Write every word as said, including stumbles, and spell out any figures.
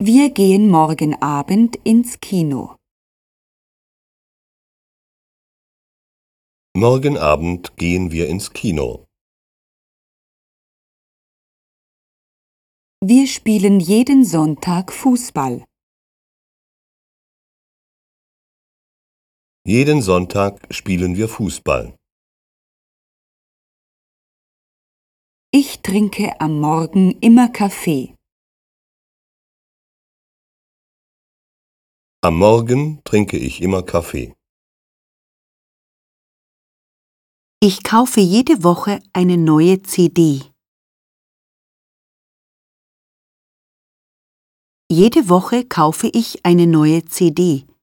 Wir gehen morgen Abend ins Kino. Morgen Abend gehen wir ins Kino. Wir spielen jeden Sonntag Fußball. Jeden Sonntag spielen wir Fußball. Ich trinke am Morgen immer Kaffee. Am Morgen trinke ich immer Kaffee. Ich kaufe jede Woche eine neue C D. Jede Woche kaufe ich eine neue C D.